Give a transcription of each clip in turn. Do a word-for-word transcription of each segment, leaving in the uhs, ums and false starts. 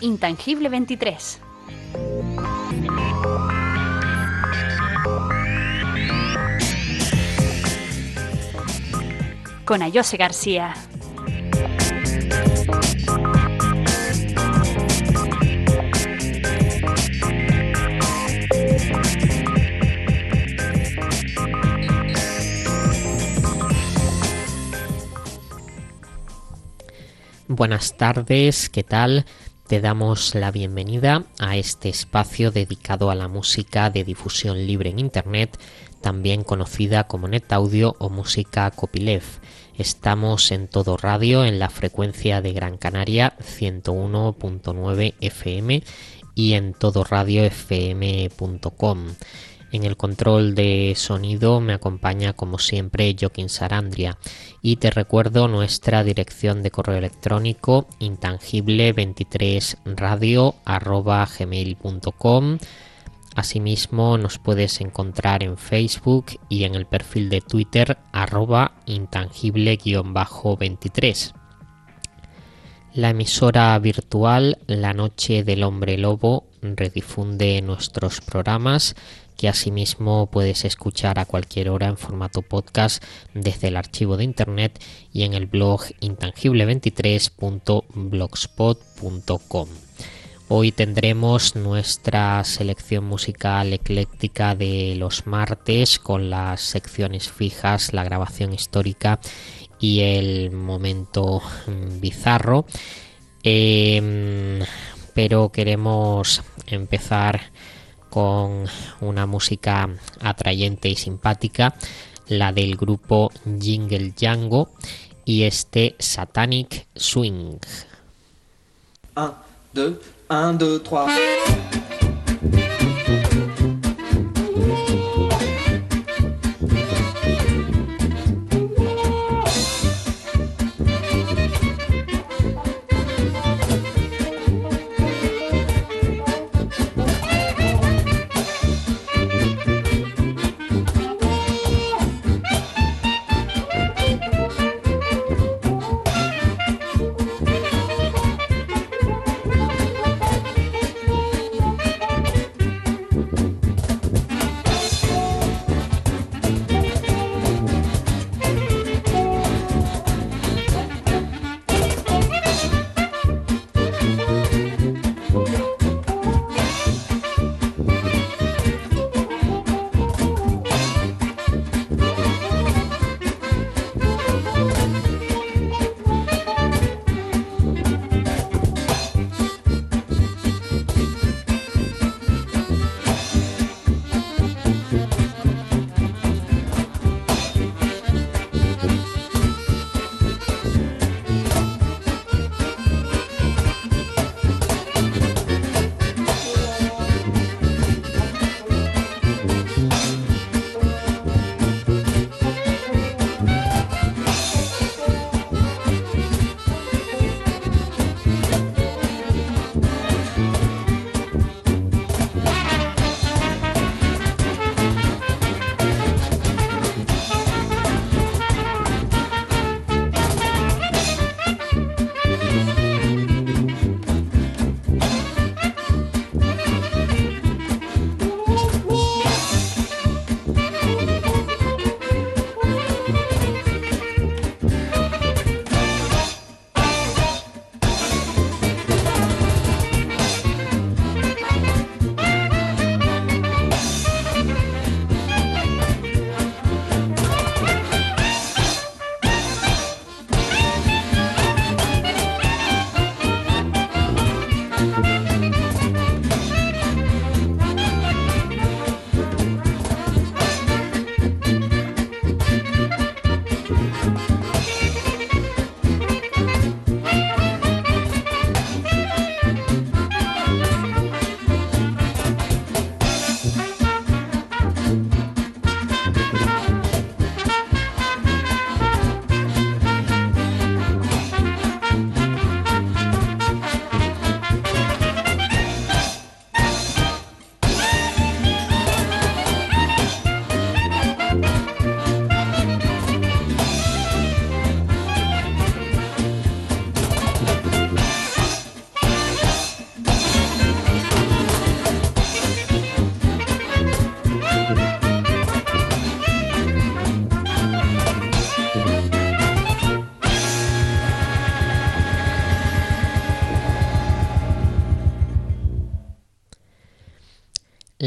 Intangible veintitrés. Con Ayose García. Buenas tardes, ¿qué tal? Te damos la bienvenida a este espacio dedicado a la música de difusión libre en Internet, también conocida como NetAudio o música copyleft. Estamos en Todo Radio en la frecuencia de Gran Canaria ciento uno punto nueve F M y en todo radio f m punto com. En el control de sonido me acompaña como siempre Joaquín Sarandria y te recuerdo nuestra dirección de correo electrónico intangible veintitrés radio arroba gmail punto com. Asimismo nos puedes encontrar en Facebook y en el perfil de Twitter arroba intangible veintitrés. La emisora virtual La Noche del Hombre Lobo redifunde nuestros programas que asimismo puedes escuchar a cualquier hora en formato podcast desde el archivo de internet y en el blog intangible veintitrés punto blogspot punto com. Hoy tendremos nuestra selección musical ecléctica de los martes con las secciones fijas, la grabación histórica y el momento bizarro. Eh, pero queremos empezar con una música atrayente y simpática, la del grupo Jingle Django y este Satanic Swing. un, dos, un, dos, trois.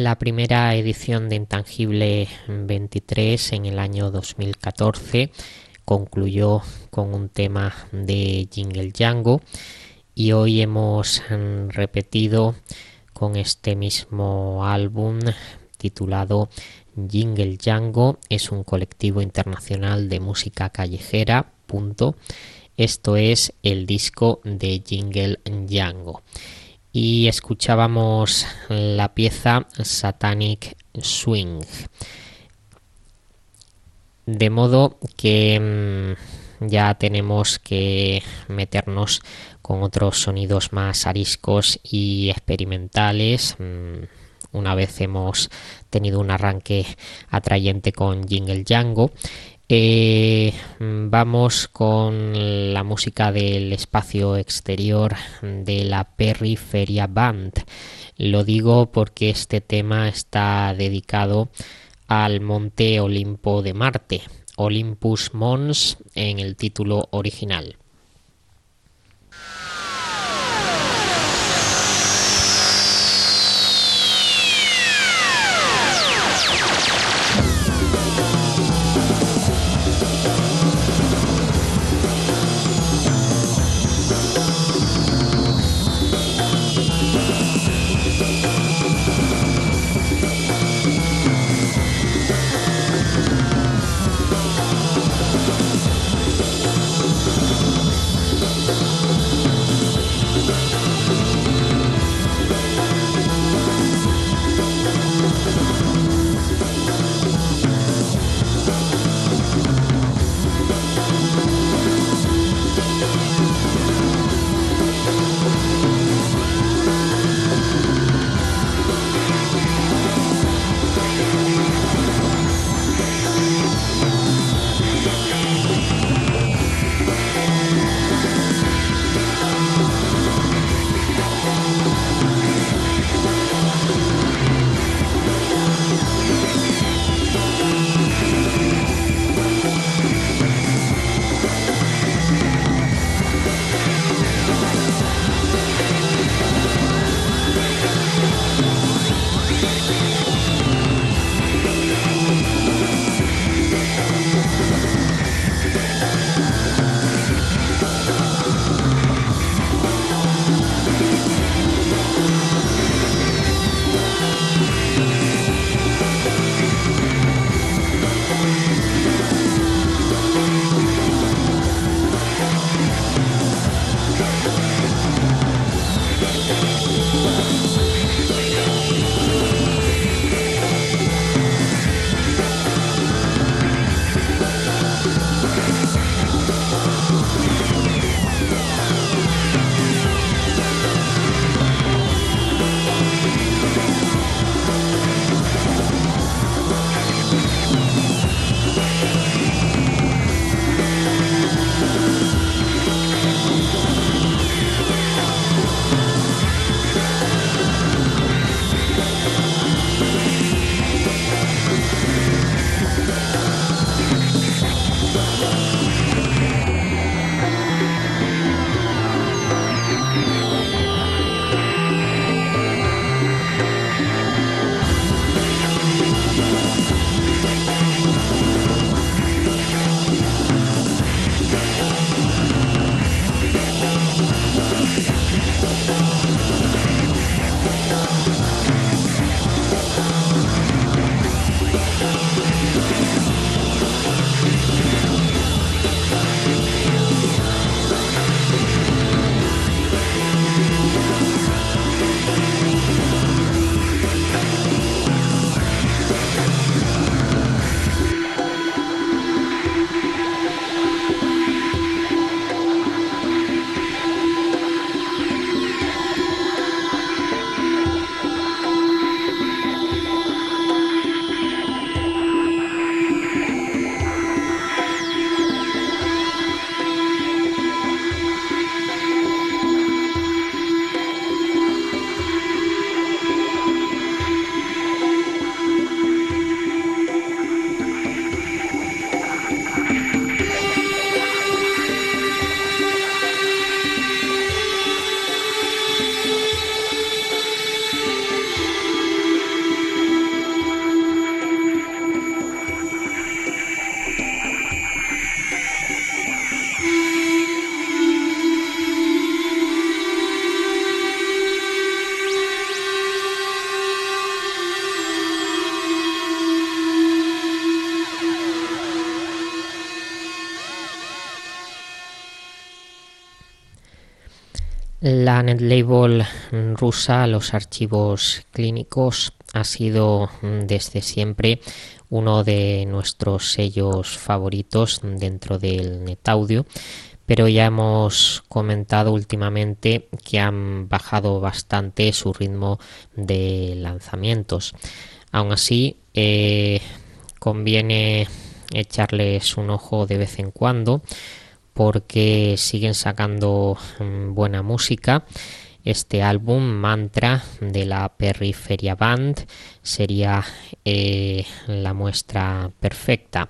la primera edición de Intangible veintitrés en el año dos mil catorce concluyó con un tema de Jingle Django y hoy hemos repetido con este mismo álbum titulado Jingle Django. Es un colectivo internacional de música callejera, punto. Esto es el disco de Jingle Django. Y escuchábamos la pieza Satanic Swing. De modo que mmm, ya tenemos que meternos con otros sonidos más ariscos y experimentales. Mmm, una vez hemos tenido un arranque atrayente con Jingle Django, Eh, vamos con la música del espacio exterior de la Periferia Band. Lo digo porque este tema está dedicado al monte Olimpo de Marte, Olympus Mons en el título original. La netlabel rusa, los archivos clínicos, ha sido desde siempre uno de nuestros sellos favoritos dentro del NetAudio, pero ya hemos comentado últimamente que han bajado bastante su ritmo de lanzamientos. Aún así, eh, conviene echarles un ojo de vez en cuando porque siguen sacando buena música. Este álbum, Mantra, de la Periferia Band, sería eh, la muestra perfecta.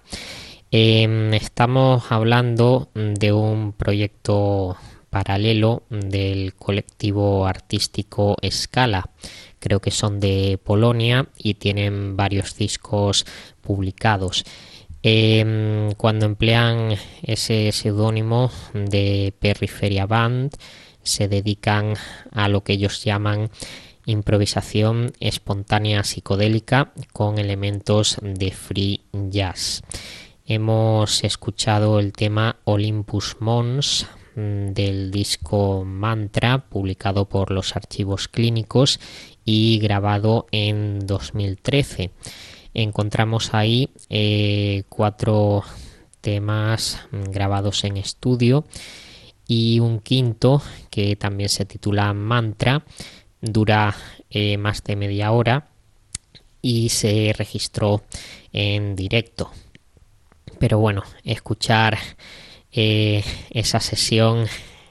Eh, estamos hablando de un proyecto paralelo del colectivo artístico Scala. Creo que son de Polonia y tienen varios discos publicados. Eh, cuando emplean ese seudónimo de Periferia Band, se dedican a lo que ellos llaman improvisación espontánea psicodélica con elementos de free jazz. Hemos escuchado el tema Olympus Mons del disco Mantra, publicado por los Archivos Clínicos y grabado en dos mil trece. Encontramos ahí eh, cuatro temas grabados en estudio y un quinto que también se titula Mantra, dura eh, más de media hora y se registró en directo. Pero bueno, escuchar eh, esa sesión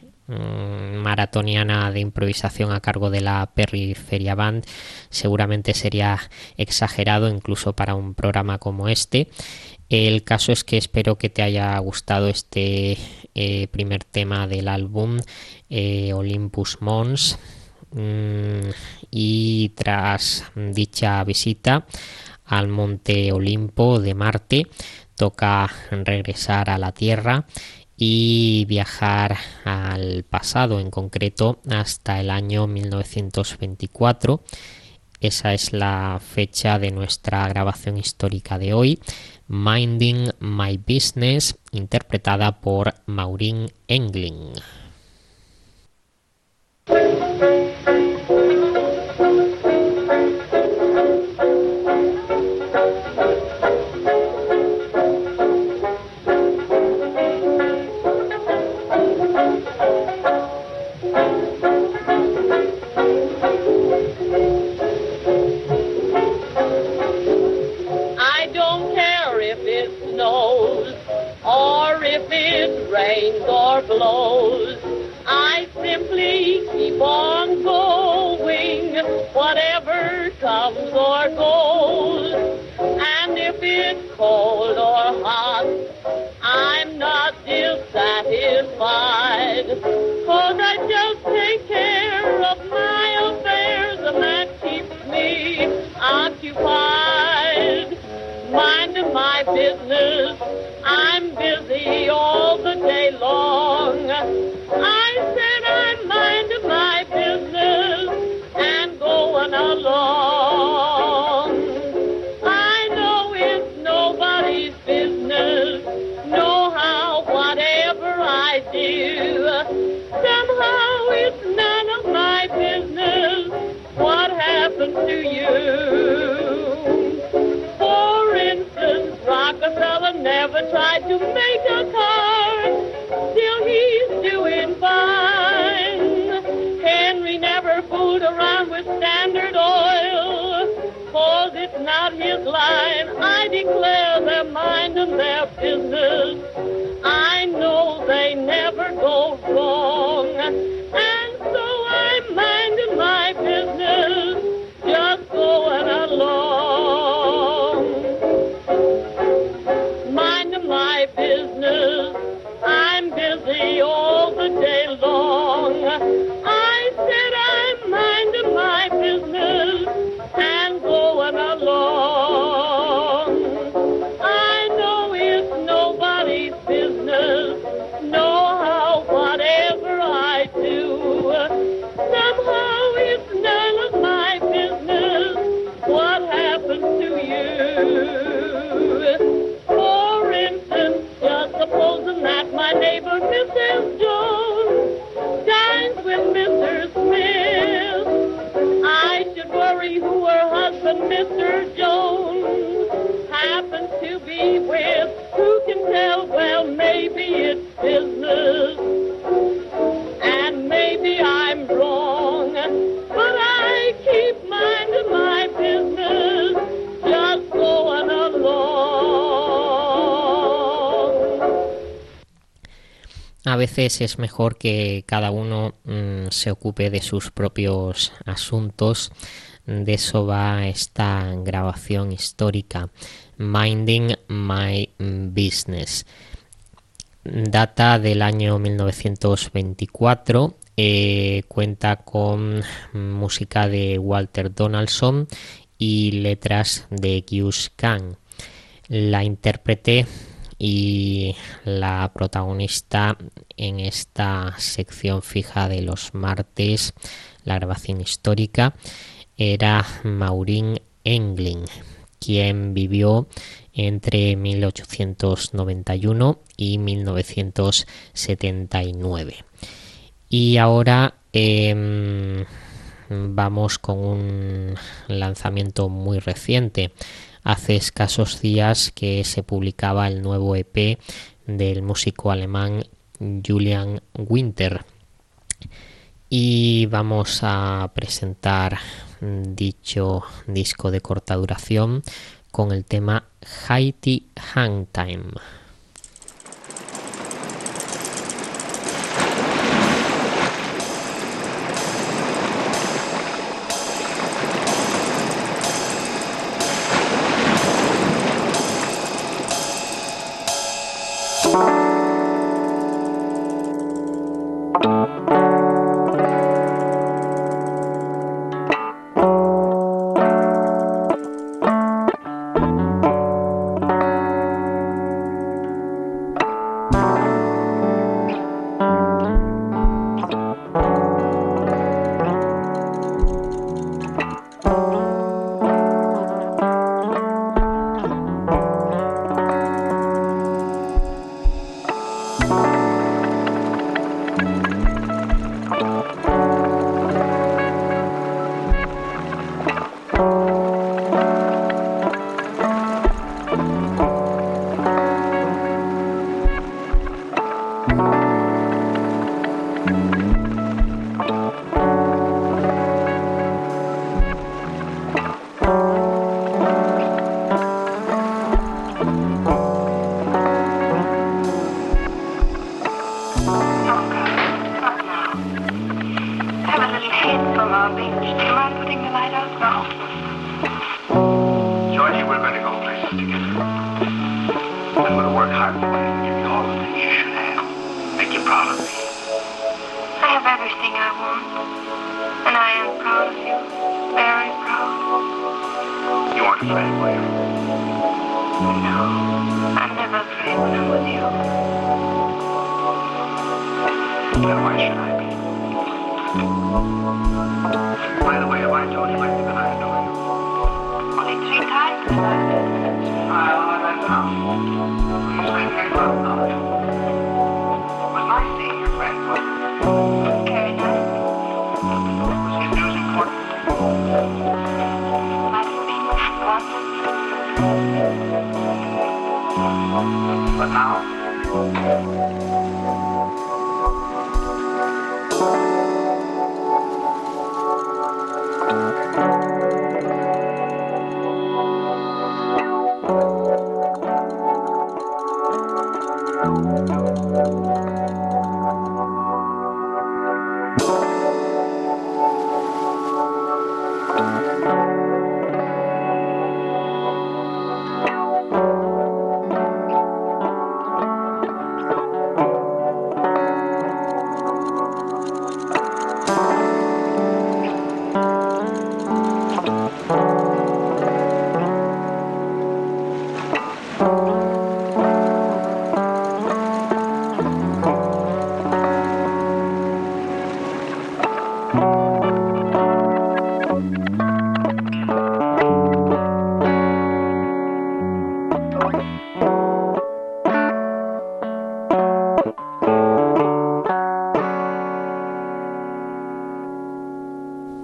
mmm, maratoniana de improvisación a cargo de la Periferia Band seguramente sería exagerado incluso para un programa como este. El caso es que espero que te haya gustado este eh, primer tema del álbum, eh, Olympus Mons, mm, y tras dicha visita al monte Olimpo de Marte, toca regresar a la Tierra y viajar al pasado, en concreto hasta el año mil novecientos veinticuatro. Esa es la fecha de nuestra grabación histórica de hoy, Minding My Business, interpretada por Maureen Engling. Rains or blows, I simply keep on going, whatever comes or goes. And if it's cold or hot, I'm not dissatisfied, 'cause I just take care of my affairs, and that keeps me occupied. Minding my business, I'm busy all the day long. I said I'm minding my business and going along. I know it's nobody's business, no how, whatever I do. Somehow it's none of my business what happened to you. Rockefeller never tried to make a card, still he's doing fine. Henry never fooled around with Standard Oil, 'cause it's not his line. I declare they're minding their business. I know they never go wrong, and so I'm minding my business, just going along. My business, I'm busy all the day long. I said I'm minding my business and going along. I know it's nobody me with. Who can tell? Well, maybe it's business, and maybe I'm wrong, but I keep minding my business, just going along. A veces es mejor que cada uno mmm, se ocupe de sus propios asuntos. De eso va esta grabación histórica, Minding My Business. Data del año mil novecientos veinticuatro, eh, cuenta con música de Walter Donaldson y letras de Gus Kahn. La intérprete y la protagonista en esta sección fija de los martes, la grabación histórica, era Maureen Engling, quien vivió entre mil ochocientos noventa y uno y mil novecientos setenta y nueve. Y ahora eh, vamos con un lanzamiento muy reciente. Hace escasos días que se publicaba el nuevo E P del músico alemán Julian Winter. Y vamos a presentar dicho disco de corta duración con el tema Haiti Hang Time.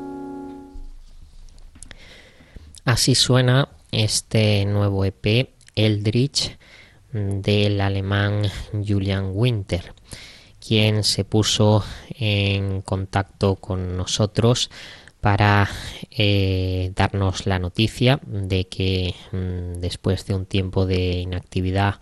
Así suena este nuevo E P Eldritch del alemán Julian Winter, quien se puso en contacto con nosotros para eh, darnos la noticia de que mmm, después de un tiempo de inactividad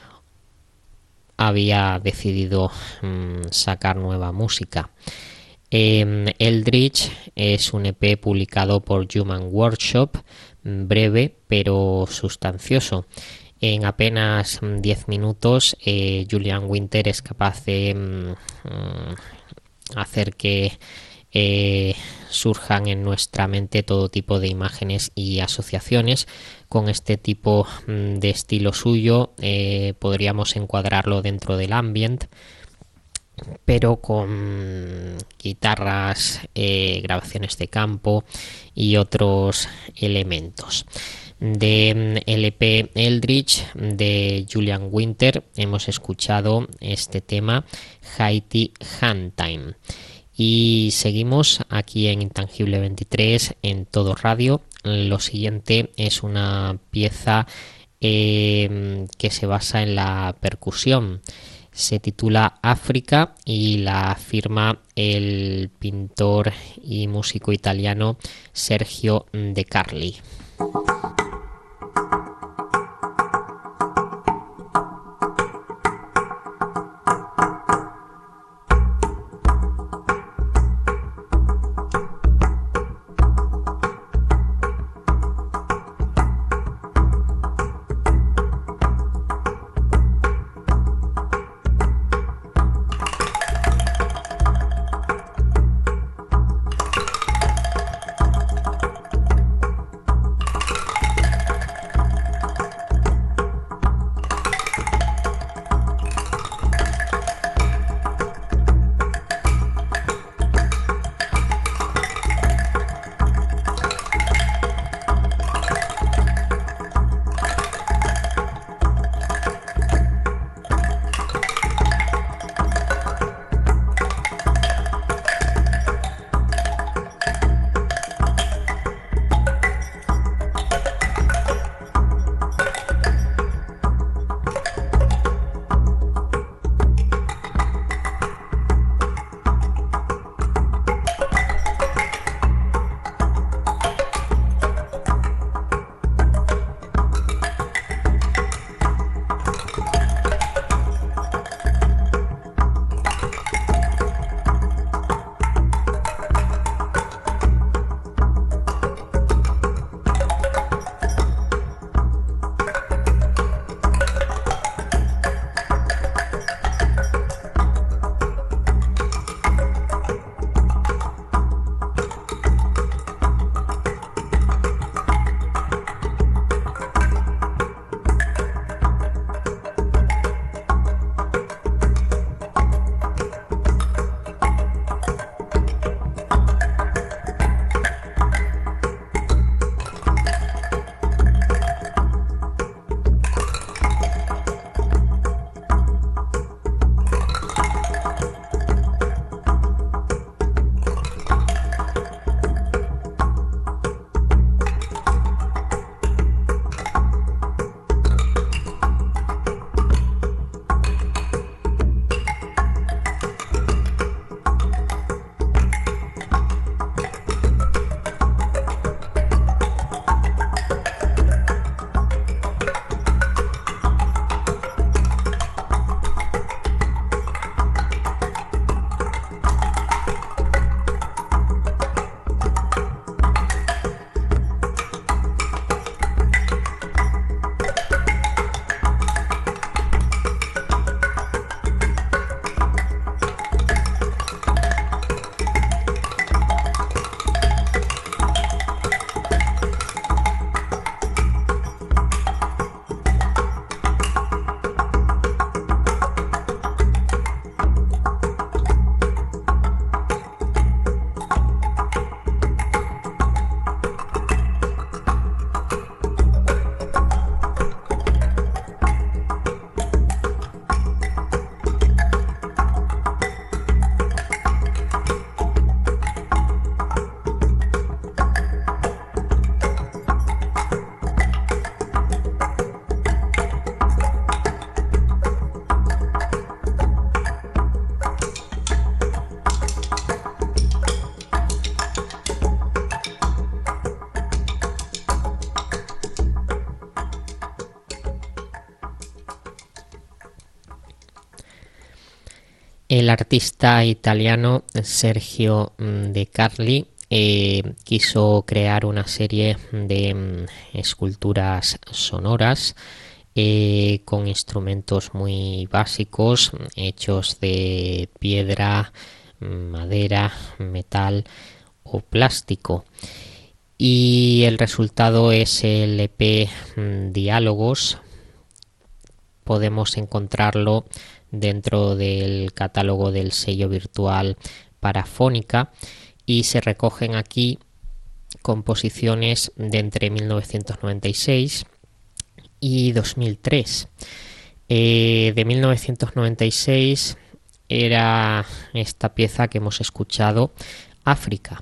había decidido mmm, sacar nueva música. Eh, Eldritch es un E P publicado por Human Workshop, breve pero sustancioso. En apenas diez minutos eh, Julian Winter es capaz de mmm, hacer que eh, surjan en nuestra mente todo tipo de imágenes y asociaciones. Con este tipo mmm, de estilo suyo eh, podríamos encuadrarlo dentro del ambient, pero con guitarras, eh, grabaciones de campo y otros elementos. De L P Eldritch de Julian Winter hemos escuchado este tema Haiti Hand Time, y seguimos aquí en Intangible veintitrés en Todo Radio. Lo siguiente es una pieza eh, que se basa en la percusión. Se titula África y la firma el pintor y músico italiano Sergio De Carli. El artista italiano Sergio De Carli eh, quiso crear una serie de mm, esculturas sonoras eh, con instrumentos muy básicos, hechos de piedra, madera, metal o plástico. Y el resultado es el E P mm, Diálogos. Podemos encontrarlo dentro del catálogo del sello virtual Parafónica y se recogen aquí composiciones de entre mil novecientos noventa y seis y dos mil tres. Eh, de mil novecientos noventa y seis era esta pieza que hemos escuchado, África.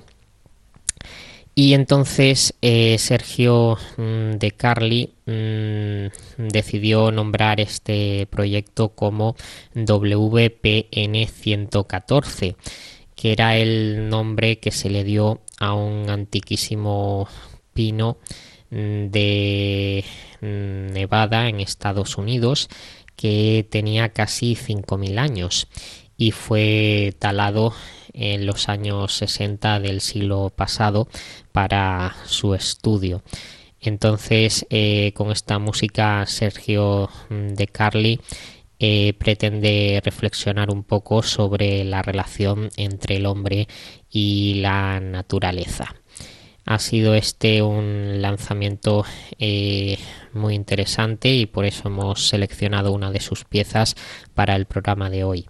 Y entonces eh, Sergio mm, De Carli mmm, decidió nombrar este proyecto como W P N ciento catorce, que era el nombre que se le dio a un antiquísimo pino de Nevada en Estados Unidos que tenía casi cinco mil años y fue talado en los años sesenta del siglo pasado para su estudio. Entonces, eh, con esta música, Sergio De Carli eh, pretende reflexionar un poco sobre la relación entre el hombre y la naturaleza. Ha sido este un lanzamiento eh, muy interesante y por eso hemos seleccionado una de sus piezas para el programa de hoy.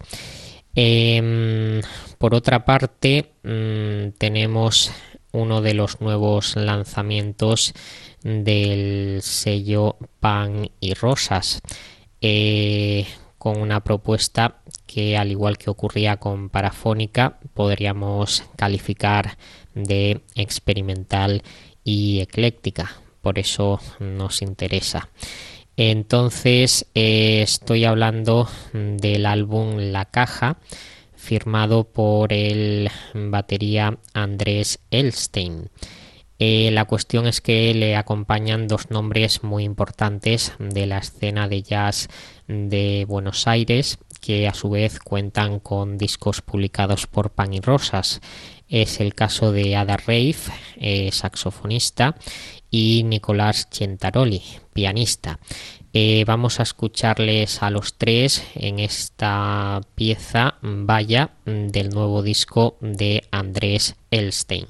Eh, por otra parte, mmm, tenemos uno de los nuevos lanzamientos del sello Pan y Rosas, eh, con una propuesta que, al igual que ocurría con Parafónica, podríamos calificar de experimental y ecléctica, por eso nos interesa. Entonces eh, estoy hablando del álbum La Caja, firmado por el batería Andrés Elstein. Eh, la cuestión es que le acompañan dos nombres muy importantes de la escena de jazz de Buenos Aires, que a su vez cuentan con discos publicados por Pan y Rosas. Es el caso de Ada Reif, eh, saxofonista, y Nicolás Centaroli, pianista. Eh, vamos a escucharles a los tres en esta pieza Vaya del nuevo disco de Andrés Elstein.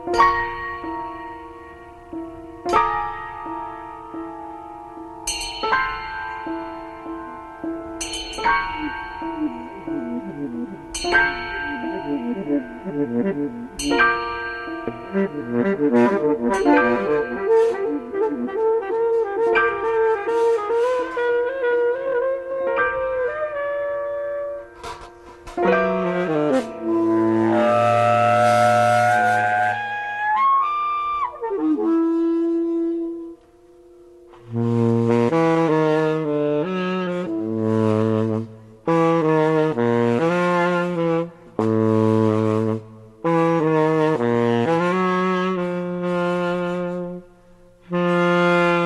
Thank you.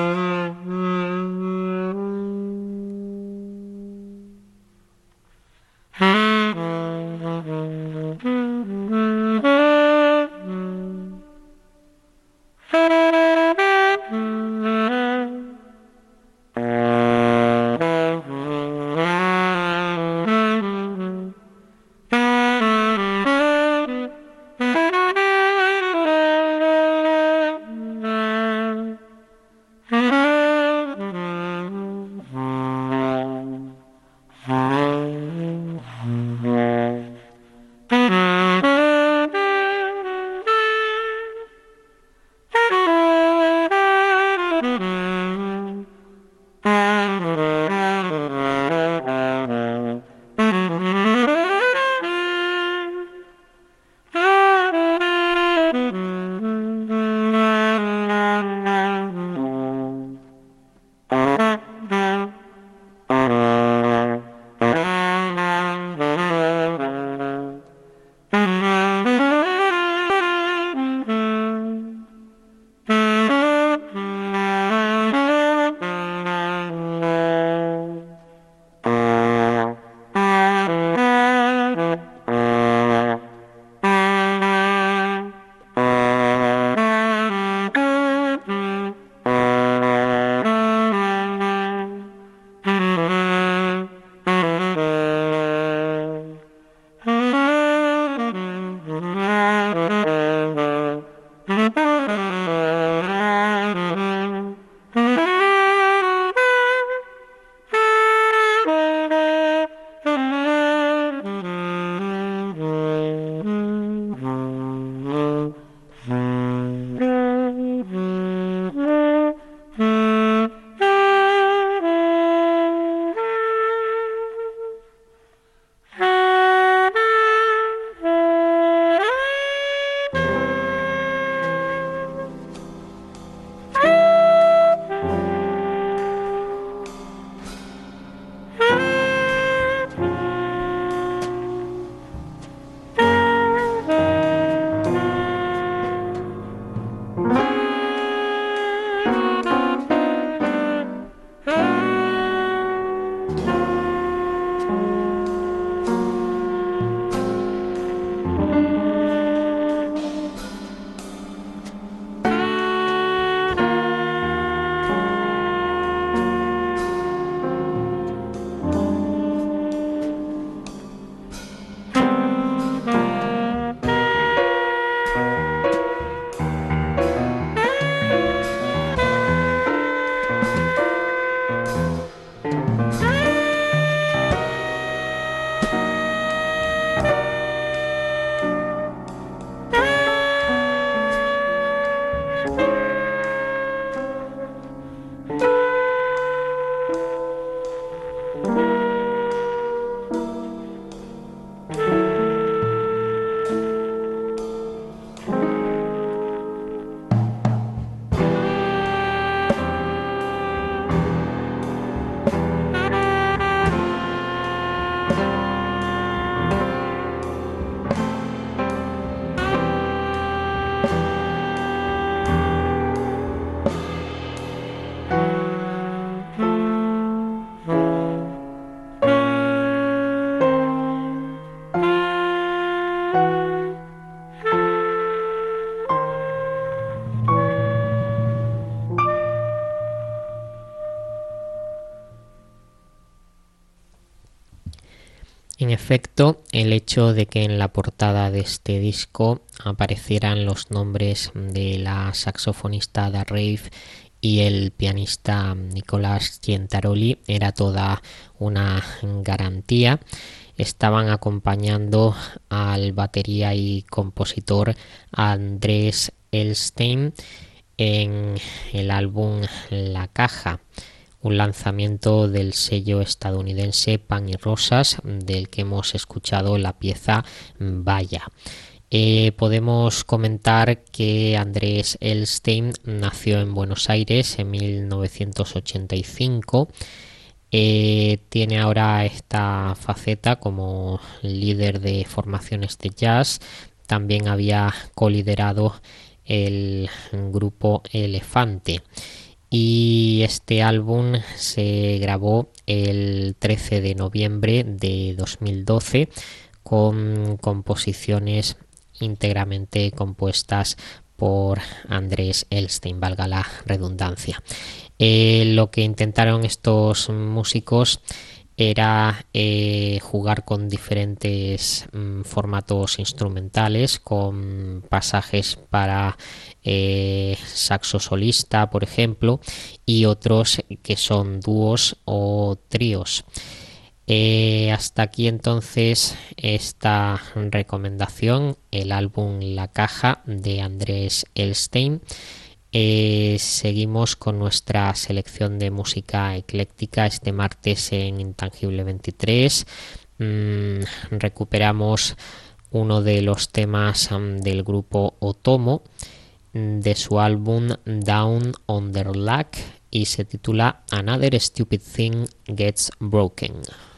En efecto, el hecho de que en la portada de este disco aparecieran los nombres de la saxofonista Ada Reiff y el pianista Nicolas Giantaroli era toda una garantía. Estaban acompañando al batería y compositor Andrés Elstein en el álbum La Caja, un lanzamiento del sello estadounidense Pan y Rosas, del que hemos escuchado la pieza Vaya. Eh, podemos comentar que Andrés Elstein nació en Buenos Aires en mil novecientos ochenta y cinco. Eh, tiene ahora esta faceta como líder de formaciones de jazz. También había coliderado el grupo Elefante. Y este álbum se grabó el trece de noviembre de dos mil doce con composiciones íntegramente compuestas por Andrés Elstein, valga la redundancia. Eh, lo que intentaron estos músicos era eh, jugar con diferentes mm, formatos instrumentales, con pasajes para eh, saxo solista, por ejemplo, y otros que son dúos o tríos. Eh, hasta aquí entonces esta recomendación, el álbum La Caja de Andrés Elstein. Eh, seguimos con nuestra selección de música ecléctica este martes en Intangible veintitrés. Mm, recuperamos uno de los temas um, del grupo Otomo de su álbum Down on the Luck y se titula Another Stupid Thing Gets Broken.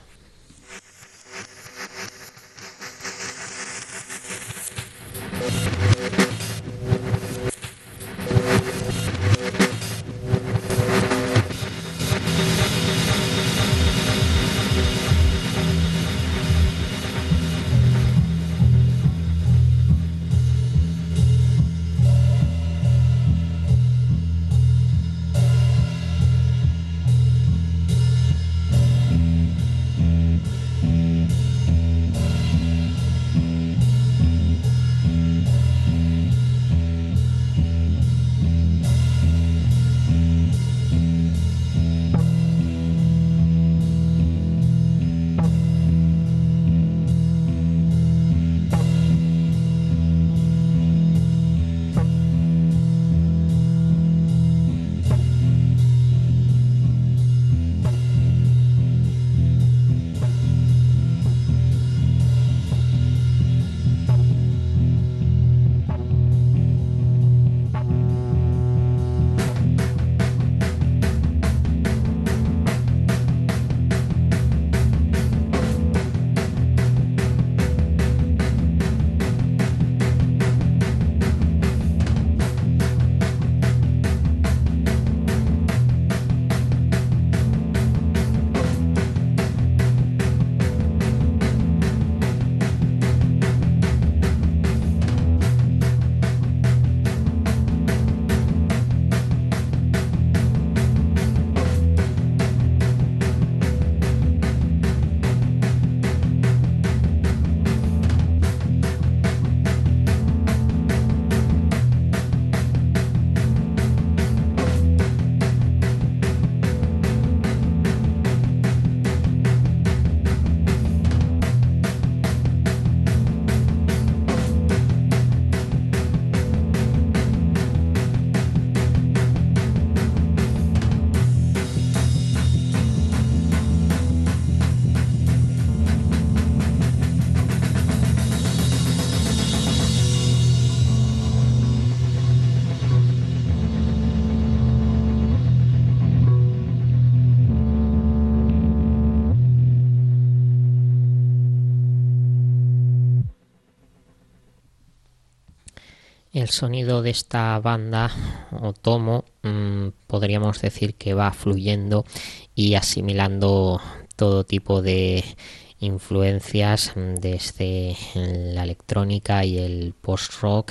El sonido de esta banda, Otomo, mmm, podríamos decir que va fluyendo y asimilando todo tipo de influencias, desde la electrónica y el post-rock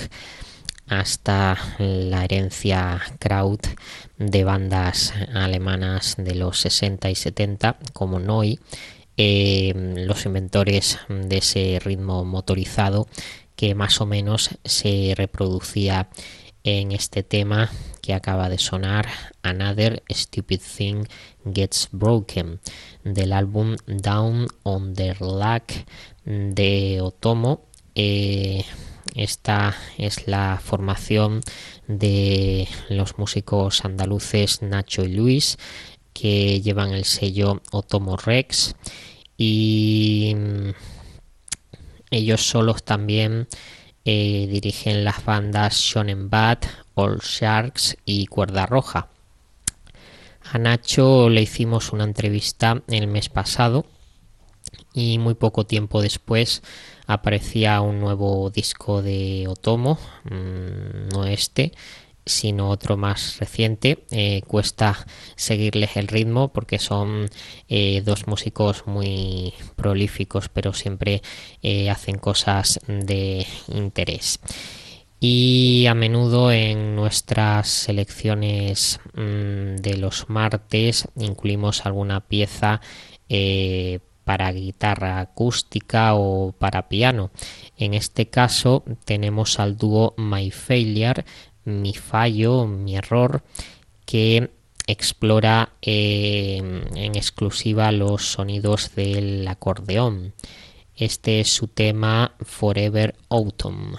hasta la herencia kraut de bandas alemanas de los sesenta y setenta como Neu, eh, los inventores de ese ritmo motorizado que más o menos se reproducía en este tema que acaba de sonar, Another Stupid Thing Gets Broken, del álbum Down on the Luck de Otomo. Eh, esta es la formación de los músicos andaluces Nacho y Luis, que llevan el sello Otomo Rex, y ellos solos también eh, dirigen las bandas Shonen Bat, All Sharks y Cuerda Roja. A Nacho le hicimos una entrevista el mes pasado y muy poco tiempo después aparecía un nuevo disco de Otomo, mmm, no este, sino otro más reciente. Eh, cuesta seguirles el ritmo porque son eh, dos músicos muy prolíficos, pero siempre eh, hacen cosas de interés. Y a menudo en nuestras selecciones mmm, de los martes incluimos alguna pieza eh, para guitarra acústica o para piano. En este caso tenemos al dúo My Failure, Mi Fallo, Mi Error, que explora eh, en exclusiva los sonidos del acordeón. Este es su tema Forever Autumn.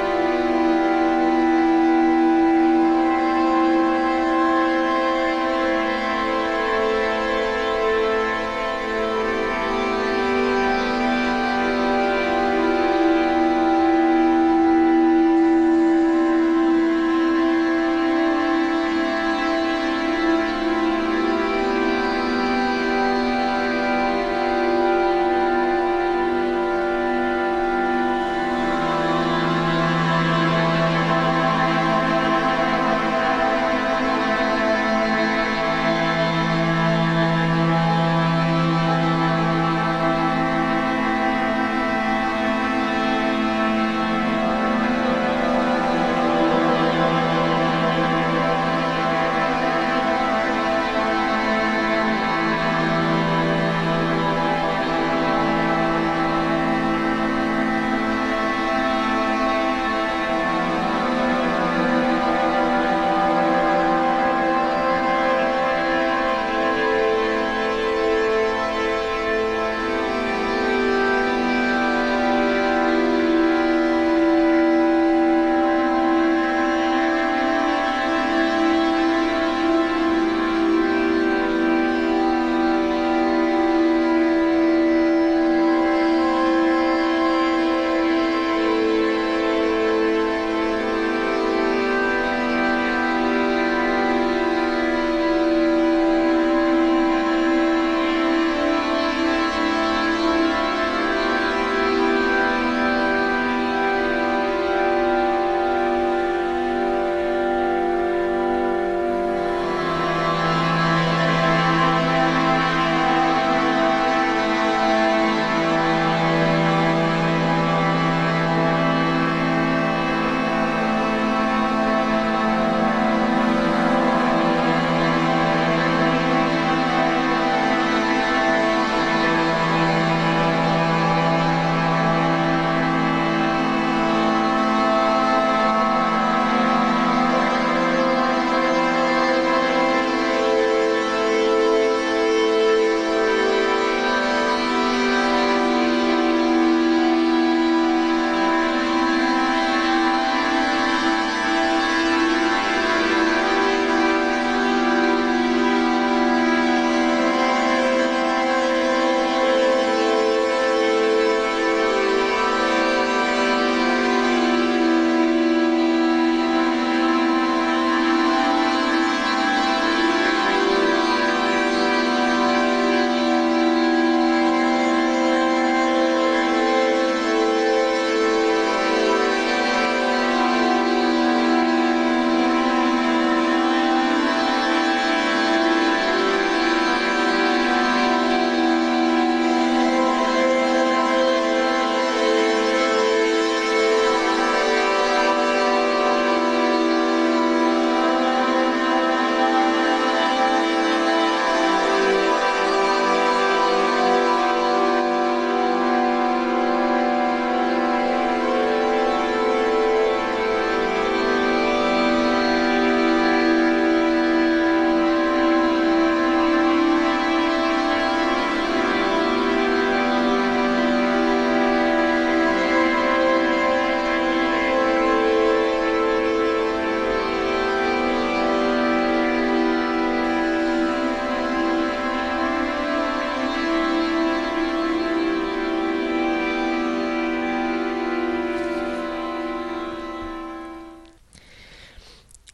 Forever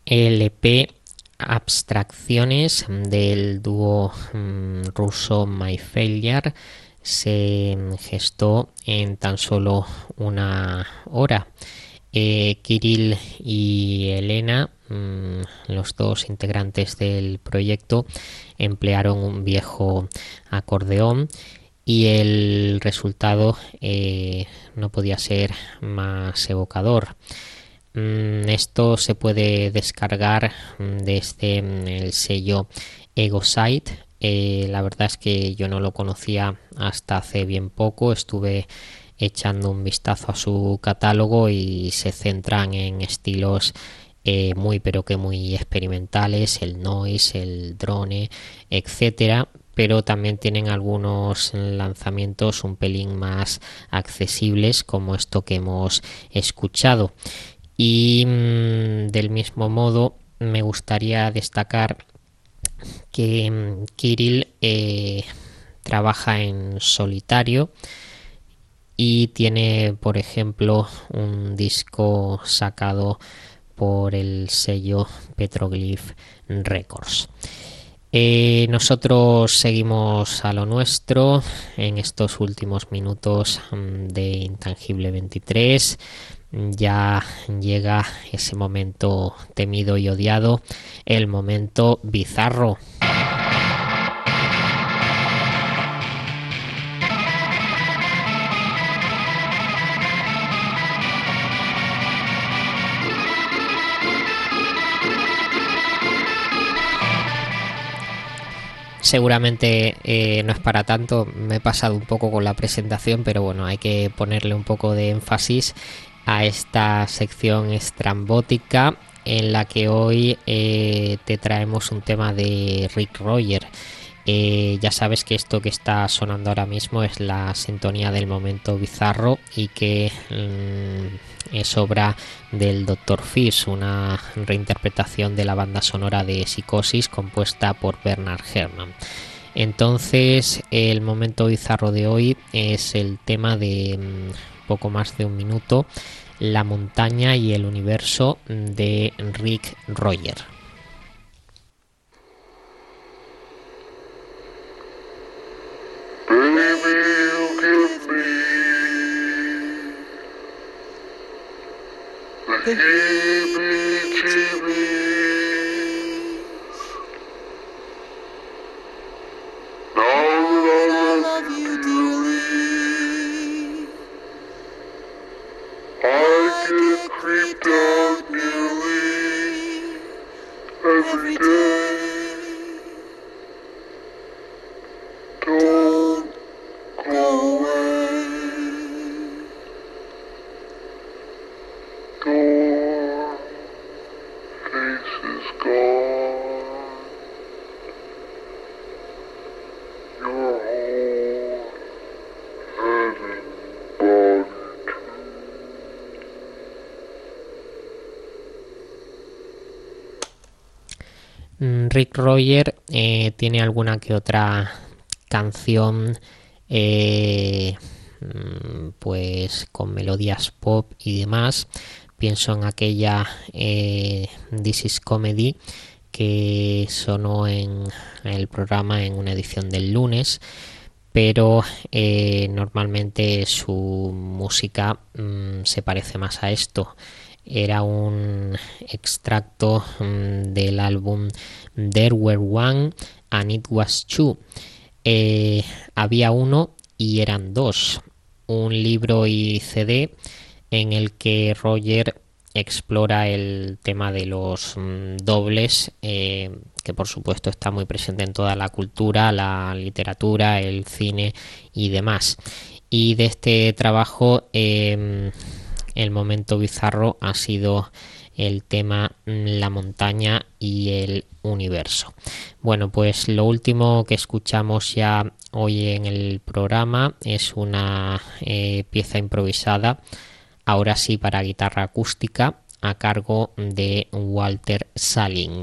el E P Abstracciones del dúo um, ruso My Failure se gestó en tan solo una hora. Eh, Kirill y Elena, mmm, los dos integrantes del proyecto, emplearon un viejo acordeón y el resultado eh, no podía ser más evocador. Esto se puede descargar desde el sello Egosite. Eh, la verdad es que yo no lo conocía hasta hace bien poco. Estuve echando un vistazo a su catálogo y se centran en estilos eh, muy pero que muy experimentales, el noise, el drone, etcétera. Pero también tienen algunos lanzamientos un pelín más accesibles, como esto que hemos escuchado. Y mmm, del mismo modo me gustaría destacar que mmm, Kirill eh, trabaja en solitario y tiene, por ejemplo, un disco sacado por el sello Petroglyph Records. Eh, nosotros seguimos a lo nuestro en estos últimos minutos mmm, de Intangible veintitrés. Ya llega ese momento temido y odiado, el momento bizarro. Seguramente eh, no es para tanto, me he pasado un poco con la presentación, pero bueno, hay que ponerle un poco de énfasis a esta sección estrambótica en la que hoy eh, te traemos un tema de Rick Roger. Eh, ya sabes que esto que está sonando ahora mismo es la sintonía del momento bizarro y que mmm, es obra del doctor Fish, una reinterpretación de la banda sonora de Psicosis compuesta por Bernard Herrmann. Entonces el momento bizarro de hoy es el tema de mmm, poco más de un minuto, La montaña y el universo, de Rick Roger. Baby, you give me the heebie-jeebies. Now that I love you dearly, I get creeped out nearly every day. Don't go away. Your face is gone. Your whole head and body too. Rick Roger eh, tiene alguna que otra canción eh, pues con melodías pop y demás. Pienso en aquella eh, This is Comedy que sonó en el programa en una edición del lunes, pero eh, normalmente su música mmm, se parece más a esto. Era un extracto mmm, del álbum There Were One and It Was Two. Eh, había uno y eran dos, un libro y C D en el que Roger explora el tema de los mm, dobles, eh, que por supuesto está muy presente en toda la cultura, la literatura, el cine y demás. Y de este trabajo eh, el momento bizarro ha sido el tema La montaña y el universo. Bueno, pues lo último que escuchamos ya hoy en el programa es una eh, pieza improvisada, ahora sí para guitarra acústica, a cargo de Walter Salling.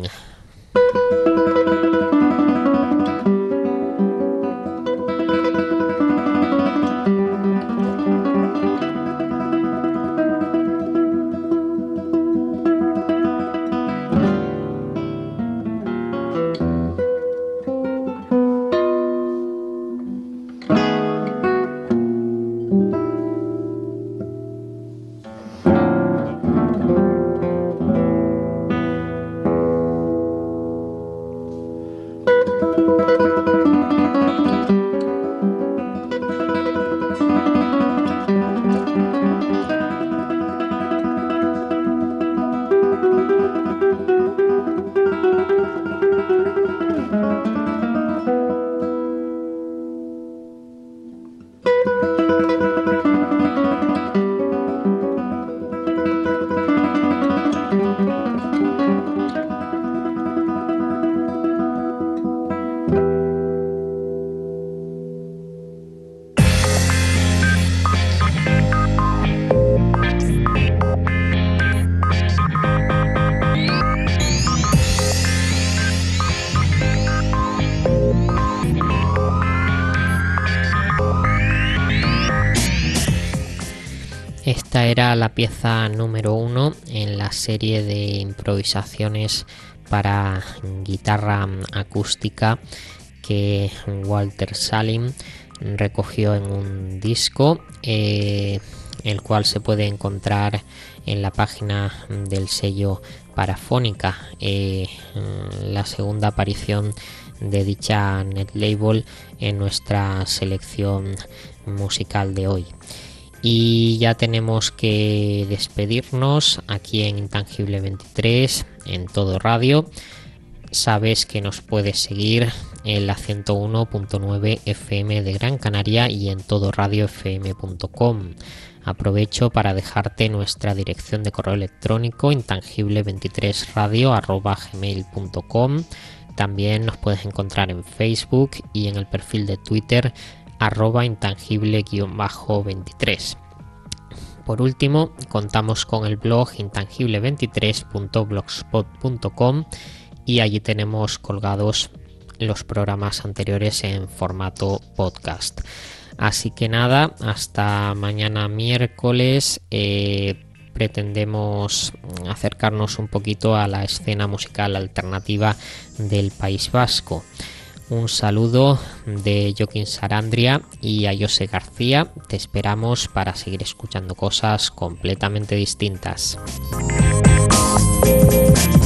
Esta era la pieza número uno en la serie de improvisaciones para guitarra acústica que Walter Salin recogió en un disco, eh, el cual se puede encontrar en la página del sello Parafónica, eh, la segunda aparición de dicha net label en nuestra selección musical de hoy. Y ya tenemos que despedirnos aquí en Intangible veintitrés, en Todo Radio. Sabes que nos puedes seguir en la ciento uno punto nueve F M de Gran Canaria y en todo radio f m punto com. Aprovecho para dejarte nuestra dirección de correo electrónico intangible veintitrés radio arroba gmail punto com. También nos puedes encontrar en Facebook y en el perfil de Twitter arroba intangible veintitrés. Por último, contamos con el blog intangible veintitrés punto blogspot punto com y allí tenemos colgados los programas anteriores en formato podcast. Así que nada, hasta mañana miércoles. Eh, pretendemos acercarnos un poquito a la escena musical alternativa del País Vasco. Un saludo de Joaquín Sarandria y a José García. Te esperamos para seguir escuchando cosas completamente distintas.